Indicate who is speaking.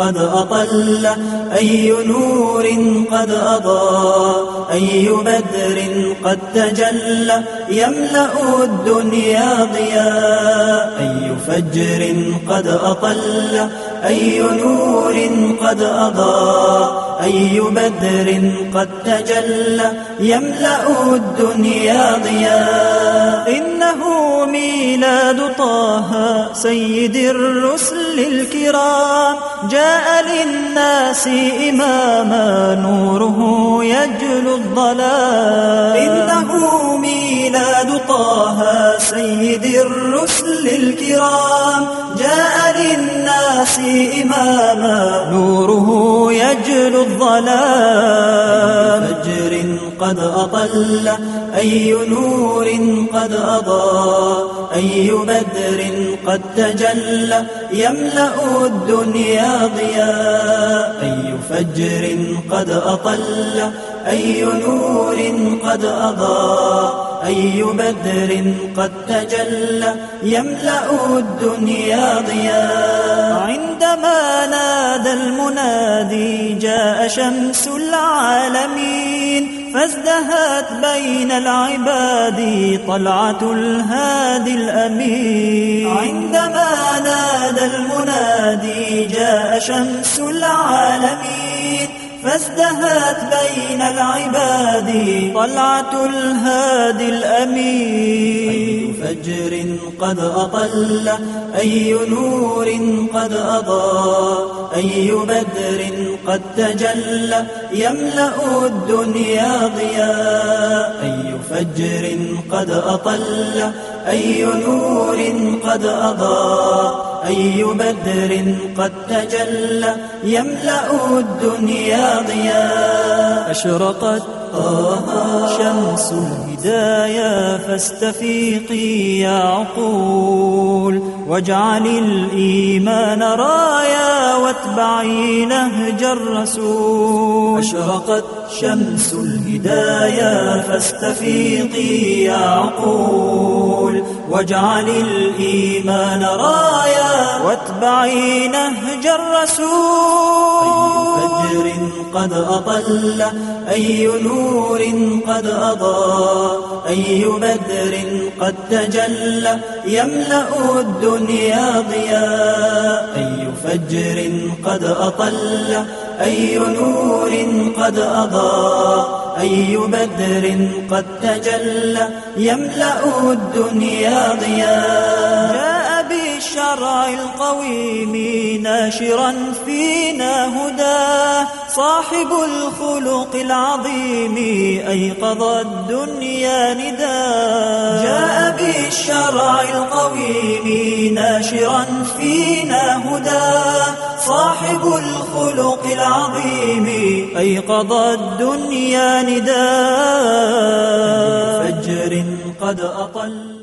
Speaker 1: قد أطل، أي نور قد أضاء، أي بدر قد تجلى، يملأ الدنيا ضياء، أي فجر قد أطل، أي نور قد أضاء، أي بدر قد تجلى، يملأ الدنيا ضياء. إنه ميلاد طه سيد الرسل الكرام، جاء للناس إماما نوره يجلو الظلام. إنه ميلاد طه سيد الرسل الكرام، جاء للناس إماما نوره يجلو الظلام. فجر قد أطل، أي نور قد أضاء، أي بدر قد تجلى، يملأ الدنيا ضياء، أي فجر قد أطل، أي نور قد أضاء، أي بدر قد تجلى، يملأ الدنيا ضياء. عندما نادى المنادي جاء شمس العالمين، فازدهت بين العباد طلعة الهادي الأمين. عندما نادى المنادي جاء شمس العالمين، فازدهت بين العباد طلعة الهادي الأمين. أي فجر قد أطل، أي نور قد أضاء، أي بدر قد تجلى، يملأ الدنيا ضياء، أي فجر قد أطل، أي نور قد أضاء، أي بدر قد تجلى، يملأ الدنيا ضياء. أشرقت شمس الهدايا فاستفيقي يا عقول، واجعل الإيمان رايا واتبعي نهج الرسول. أشرقت شمس الهدايا فاستفيقي يا عقول، واجعل الإيمان رايا واتبعي نهج الرسول. أي فجر قد أطل، أي نور قد أضاء، أي بدر قد تجلى، يملأ الدنيا ضياء، أي فجر قد أطل، أي نور قد أضاء، أي بدر قد تجلى، يملأ الدنيا ضياء. جاء بالشرع القويم ناشرا فينا هداه، صاحب الخلق العظيم أيقظ الدنيا نداه. جاء بالشرع القويم ناشرا فينا هداه، صاحب الخلق العظيم أيقظ الدنيا نداه. فجر قد أطل.